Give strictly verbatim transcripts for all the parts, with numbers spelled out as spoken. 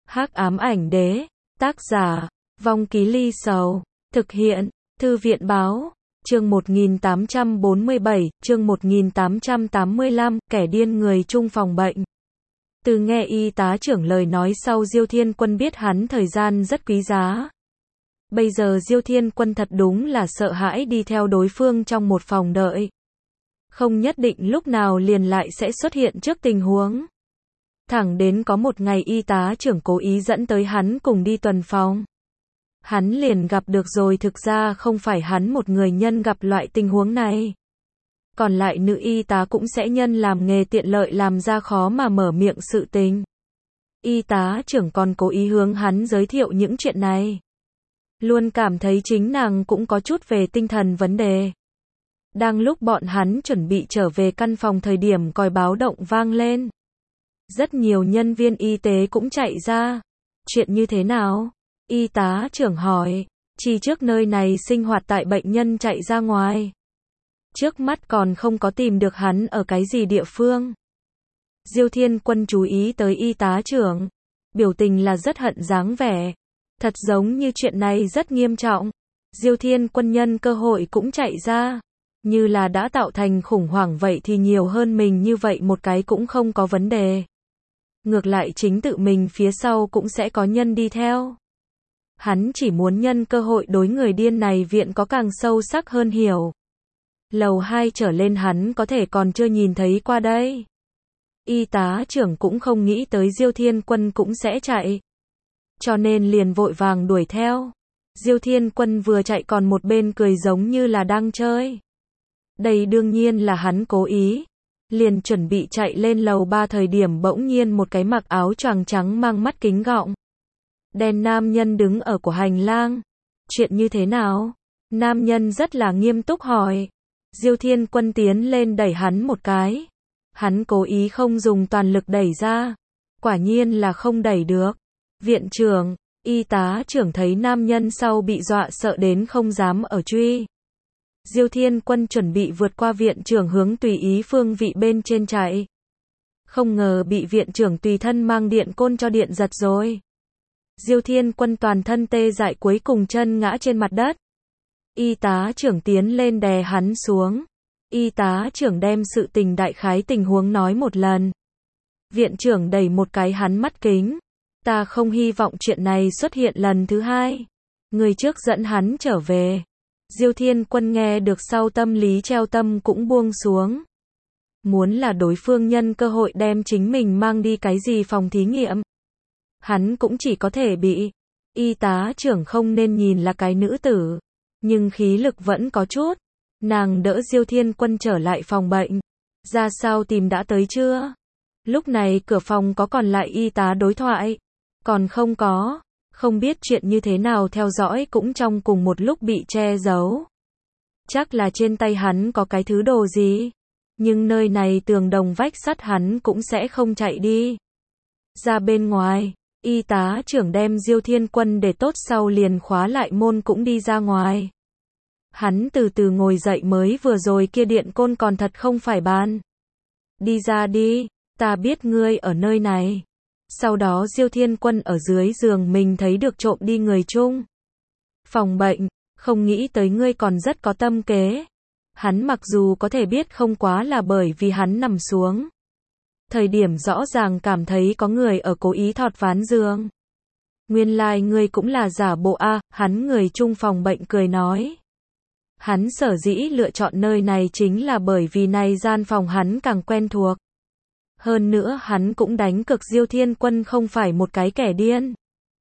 Hắc ám ảnh đế, tác giả, Vong Ký Ly Sầu, thực hiện, Thư viện báo, chương một nghìn tám trăm bốn mươi bảy, chương một nghìn tám trăm tám mươi lăm, kẻ điên người chung phòng bệnh. Từ nghe y tá trưởng lời nói sau, Diêu Thiên Quân biết hắn thời gian rất quý giá. Bây giờ Diêu Thiên Quân thật đúng là sợ hãi đi theo đối phương trong một phòng đợi. Không nhất định lúc nào liền lại sẽ xuất hiện trước tình huống. Thẳng đến có một ngày y tá trưởng cố ý dẫn tới hắn cùng đi tuần phòng. Hắn liền gặp được rồi, thực ra không phải hắn một người nhân gặp loại tình huống này. Còn lại nữ y tá cũng sẽ nhân làm nghề tiện lợi làm ra khó mà mở miệng sự tình. Y tá trưởng còn cố ý hướng hắn giới thiệu những chuyện này. Luôn cảm thấy chính nàng cũng có chút về tinh thần vấn đề. Đang lúc bọn hắn chuẩn bị trở về căn phòng thời điểm còi báo động vang lên. Rất nhiều nhân viên y tế cũng chạy ra. Chuyện như thế nào? Y tá trưởng hỏi. Chỉ trước nơi này sinh hoạt tại bệnh nhân chạy ra ngoài. Trước mắt còn không có tìm được hắn ở cái gì địa phương. Diêu Thiên Quân chú ý tới y tá trưởng. Biểu tình là rất hận dáng vẻ. Thật giống như chuyện này rất nghiêm trọng. Diêu Thiên Quân nhân cơ hội cũng chạy ra. Như là đã tạo thành khủng hoảng vậy thì nhiều hơn mình như vậy một cái cũng không có vấn đề. Ngược lại chính tự mình phía sau cũng sẽ có nhân đi theo. Hắn chỉ muốn nhân cơ hội đối người điên này viện có càng sâu sắc hơn hiểu. Lầu hai trở lên hắn có thể còn chưa nhìn thấy qua đây. Y tá trưởng cũng không nghĩ tới Diêu Thiên Quân cũng sẽ chạy. Cho nên liền vội vàng đuổi theo. Diêu Thiên Quân vừa chạy còn một bên cười giống như là đang chơi. Đây đương nhiên là hắn cố ý. Liền chuẩn bị chạy lên lầu ba thời điểm bỗng nhiên một cái mặc áo choàng trắng mang mắt kính gọng đen nam nhân đứng ở của hành lang. Chuyện như thế nào? Nam nhân rất là nghiêm túc hỏi. Diêu Thiên Quân tiến lên đẩy hắn một cái. Hắn cố ý không dùng toàn lực đẩy ra. Quả nhiên là không đẩy được. Viện trưởng, y tá trưởng thấy nam nhân sau bị dọa sợ đến không dám ở truy. Diêu Thiên Quân chuẩn bị vượt qua viện trưởng hướng tùy ý phương vị bên trên chạy. Không ngờ bị viện trưởng tùy thân mang điện côn cho điện giật rồi. Diêu Thiên Quân toàn thân tê dại cuối cùng chân ngã trên mặt đất. Y tá trưởng tiến lên đè hắn xuống. Y tá trưởng đem sự tình đại khái tình huống nói một lần. Viện trưởng đẩy một cái hắn mắt kính. Ta không hy vọng chuyện này xuất hiện lần thứ hai. Người trước dẫn hắn trở về. Diêu Thiên Quân nghe được sau tâm lý treo tâm cũng buông xuống. Muốn là đối phương nhân cơ hội đem chính mình mang đi cái gì phòng thí nghiệm. Hắn cũng chỉ có thể bị. Y tá trưởng không nên nhìn là cái nữ tử. Nhưng khí lực vẫn có chút. Nàng đỡ Diêu Thiên Quân trở lại phòng bệnh. Ra sao tìm đã tới chưa? Lúc này cửa phòng có còn lại y tá đối thoại. Còn không có. Không biết chuyện như thế nào theo dõi cũng trong cùng một lúc bị che giấu. Chắc là trên tay hắn có cái thứ đồ gì. Nhưng nơi này tường đồng vách sắt hắn cũng sẽ không chạy đi. Ra bên ngoài, y tá trưởng đem Diêu Thiên Quân để tốt sau liền khóa lại môn cũng đi ra ngoài. Hắn từ từ ngồi dậy mới vừa rồi kia điện côn còn thật không phải bàn. Đi ra đi, ta biết ngươi ở nơi này. Sau đó Diêu Thiên Quân ở dưới giường mình thấy được trộm đi người chung phòng bệnh, không nghĩ tới ngươi còn rất có tâm kế. Hắn mặc dù có thể biết không quá là bởi vì hắn nằm xuống. Thời điểm rõ ràng cảm thấy có người ở cố ý thọt ván giường. Nguyên lai like ngươi cũng là giả bộ a, à, hắn người chung phòng bệnh cười nói. Hắn sở dĩ lựa chọn nơi này chính là bởi vì này gian phòng hắn càng quen thuộc. Hơn nữa hắn cũng đánh cực Diêu Thiên Quân không phải một cái kẻ điên.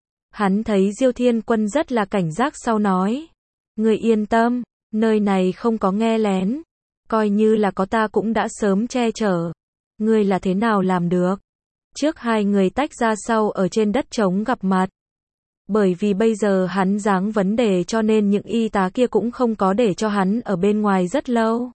Hắn thấy Diêu Thiên Quân rất là cảnh giác sau nói. Ngươi yên tâm, nơi này không có nghe lén. Coi như là có ta cũng đã sớm che chở. Ngươi là thế nào làm được? Trước hai người tách ra sau ở trên đất trống gặp mặt. Bởi vì bây giờ hắn dáng vấn đề cho nên những y tá kia cũng không có để cho hắn ở bên ngoài rất lâu.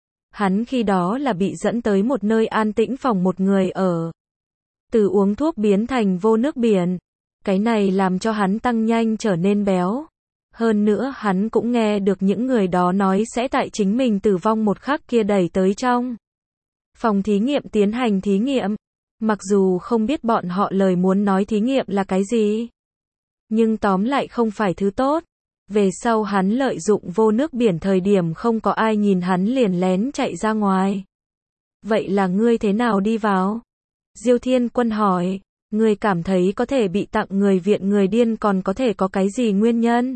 Hắn khi đó là bị dẫn tới một nơi an tĩnh phòng một người ở. Từ uống thuốc biến thành vô nước biển. Cái này làm cho hắn tăng nhanh trở nên béo. Hơn nữa hắn cũng nghe được những người đó nói sẽ tại chính mình tử vong một khắc kia đẩy tới trong phòng thí nghiệm tiến hành thí nghiệm. Mặc dù không biết bọn họ lời muốn nói thí nghiệm là cái gì, nhưng tóm lại không phải thứ tốt. Về sau hắn lợi dụng vô nước biển thời điểm không có ai nhìn hắn liền lén chạy ra ngoài. Vậy là ngươi thế nào đi vào? Diêu Thiên Quân hỏi, ngươi cảm thấy có thể bị tặng người viện người điên còn có thể có cái gì nguyên nhân?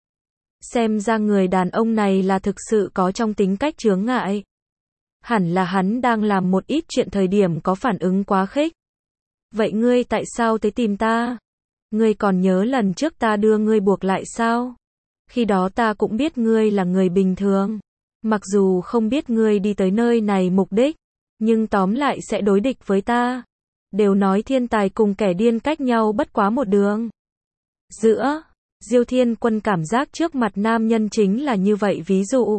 Xem ra người đàn ông này là thực sự có trong tính cách chướng ngại. Hẳn là hắn đang làm một ít chuyện thời điểm có phản ứng quá khích. Vậy ngươi tại sao tới tìm ta? Ngươi còn nhớ lần trước ta đưa ngươi buộc lại sao? Khi đó ta cũng biết ngươi là người bình thường. Mặc dù không biết ngươi đi tới nơi này mục đích, nhưng tóm lại sẽ đối địch với ta. Đều nói thiên tài cùng kẻ điên cách nhau bất quá một đường. Giữa, Diêu Thiên Quân cảm giác trước mặt nam nhân chính là như vậy ví dụ.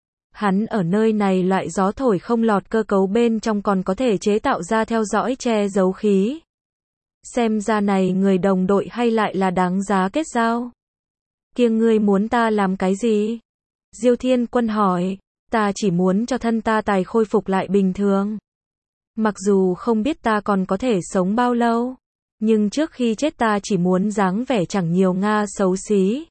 Hắn ở nơi này loại gió thổi không lọt cơ cấu bên trong còn có thể chế tạo ra theo dõi che giấu khí. Xem ra này người đồng đội hay lại là đáng giá kết giao. Kia ngươi muốn ta làm cái gì? Diêu Thiên Quân hỏi, ta chỉ muốn cho thân ta tài khôi phục lại bình thường. Mặc dù không biết ta còn có thể sống bao lâu, nhưng trước khi chết ta chỉ muốn dáng vẻ chẳng nhiều Nga xấu xí.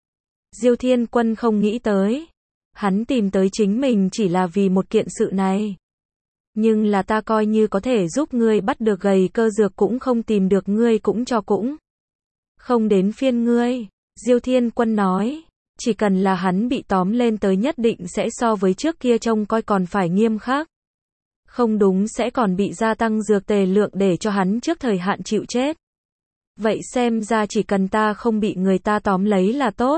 Diêu Thiên Quân không nghĩ tới, hắn tìm tới chính mình chỉ là vì một kiện sự này. Nhưng là ta coi như có thể giúp ngươi bắt được gầy cơ dược cũng không tìm được ngươi cũng cho cũng. Không đến phiên ngươi, Diêu Thiên Quân nói, chỉ cần là hắn bị tóm lên tới nhất định sẽ so với trước kia trông coi còn phải nghiêm khắc. Không đúng sẽ còn bị gia tăng dược tề lượng để cho hắn trước thời hạn chịu chết. Vậy xem ra chỉ cần ta không bị người ta tóm lấy là tốt.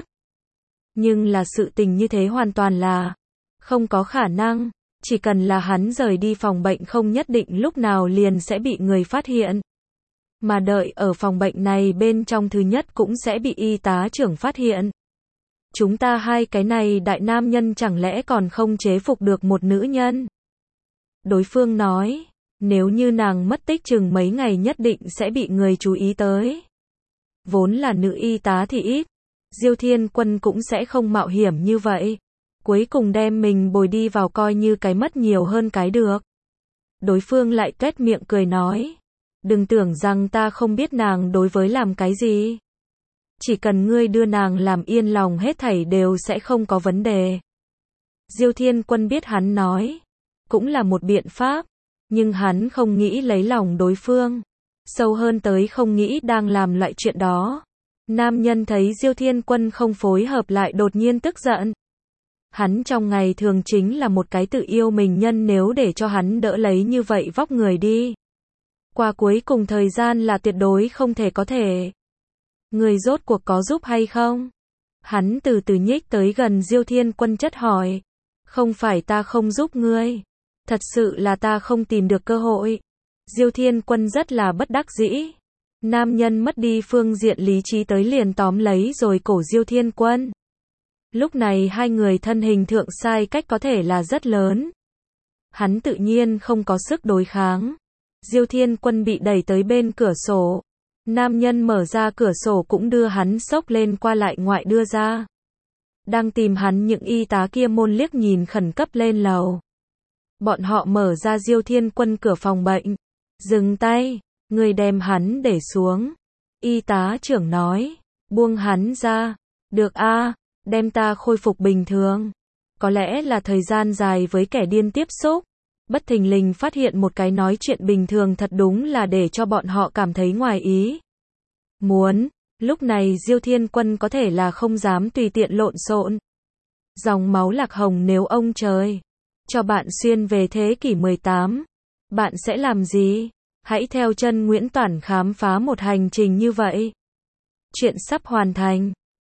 Nhưng là sự tình như thế hoàn toàn là không có khả năng. Chỉ cần là hắn rời đi phòng bệnh không nhất định lúc nào liền sẽ bị người phát hiện. Mà đợi ở phòng bệnh này bên trong thứ nhất cũng sẽ bị y tá trưởng phát hiện. Chúng ta hai cái này đại nam nhân chẳng lẽ còn không chế phục được một nữ nhân? Đối phương nói, nếu như nàng mất tích chừng mấy ngày nhất định sẽ bị người chú ý tới. Vốn là nữ y tá thì ít, Diêu Thiên Quân cũng sẽ không mạo hiểm như vậy. Cuối cùng đem mình bồi đi vào coi như cái mất nhiều hơn cái được. Đối phương lại tuét miệng cười nói, đừng tưởng rằng ta không biết nàng đối với làm cái gì. Chỉ cần ngươi đưa nàng làm yên lòng hết thảy đều sẽ không có vấn đề. Diêu Thiên Quân biết hắn nói, cũng là một biện pháp, nhưng hắn không nghĩ lấy lòng đối phương. Sâu hơn tới không nghĩ đang làm loại chuyện đó. Nam nhân thấy Diêu Thiên Quân không phối hợp lại đột nhiên tức giận. Hắn trong ngày thường chính là một cái tự yêu mình nhân nếu để cho hắn đỡ lấy như vậy vóc người đi. Qua cuối cùng thời gian là tuyệt đối không thể có thể. Người rốt cuộc có giúp hay không? Hắn từ từ nhích tới gần Diêu Thiên Quân chất hỏi. Không phải ta không giúp ngươi. Thật sự là ta không tìm được cơ hội. Diêu Thiên Quân rất là bất đắc dĩ. Nam nhân mất đi phương diện lý trí tới liền tóm lấy rồi cổ Diêu Thiên Quân. Lúc này hai người thân hình thượng sai cách có thể là rất lớn. Hắn tự nhiên không có sức đối kháng. Diêu Thiên Quân bị đẩy tới bên cửa sổ. Nam nhân mở ra cửa sổ cũng đưa hắn xốc lên qua lại ngoại đưa ra. Đang tìm hắn những y tá kia môn liếc nhìn khẩn cấp lên lầu. Bọn họ mở ra Diêu Thiên Quân cửa phòng bệnh. Dừng tay, người đem hắn để xuống. Y tá trưởng nói, buông hắn ra. Được a, đem ta khôi phục bình thường. Có lẽ là thời gian dài với kẻ điên tiếp xúc. Bất thình lình phát hiện một cái nói chuyện bình thường thật đúng là để cho bọn họ cảm thấy ngoài ý. Muốn, lúc này Diêu Thiên Quân có thể là không dám tùy tiện lộn xộn. Dòng máu lạc hồng nếu ông trời cho bạn xuyên về thế kỷ mười tám, bạn sẽ làm gì? Hãy theo chân Nguyễn Toản khám phá một hành trình như vậy. Chuyện sắp hoàn thành.